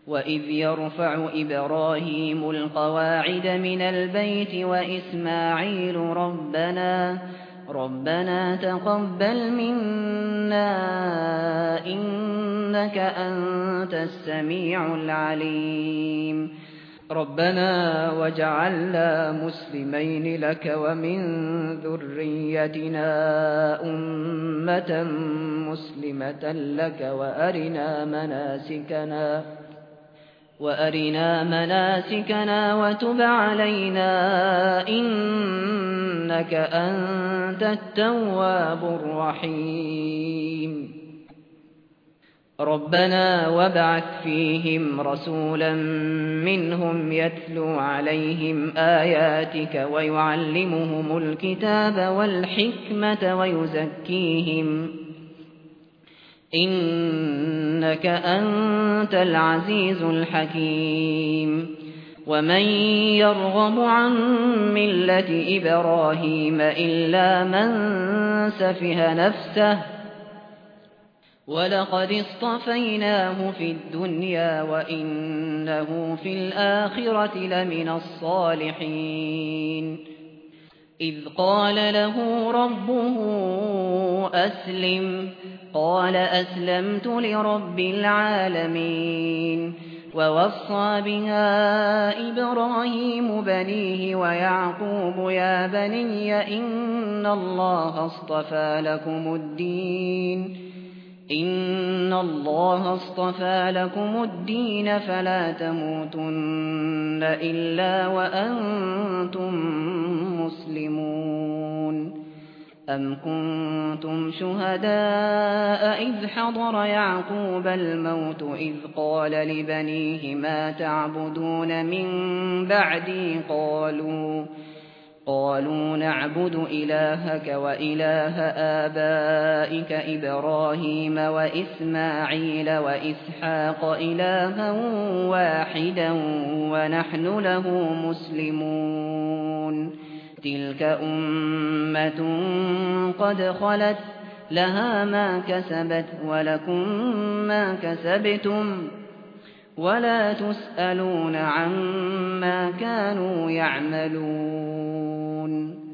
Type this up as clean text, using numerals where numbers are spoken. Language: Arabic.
وإذ يرفع إبراهيم القواعد من البيت وإسماعيل ربنا تقبل منا إنك أنت السميع العليم ربنا واجعلنا مسلمين لك ومن ذريتنا أمة مسلمة لك وأرنا مناسكنا وتب علينا إنك أنت التواب الرحيم ربنا وابعث فيهم رسولا منهم يتلو عليهم آياتك ويعلمهم الكتاب والحكمة ويزكيهم إنك أنت العزيز الحكيم ومن يرغب عن ملة إبراهيم إلا من سفه نفسه ولقد اصطفيناه في الدنيا وإنه في الآخرة لمن الصالحين إذ قال له ربه أسلم قال أسلمت لرب العالمين ووصى بها إبراهيم بنيه ويعقوب يا بني إن الله اصطفى لكم الدين فلا تموتن إلا وأنتم مسلمون أم كنتم شهداء إذ حضر يعقوب الموت إذ قال لبنيه ما تعبدون من بعدي قالوا نعبد إلهك وإله آبائك إبراهيم وإسماعيل وإسحاق إلها واحدا ونحن له مسلمون تلك أمة قد خلت لها ما كسبت ولكم ما كسبتم ولا تسألون عما كانوا يعملون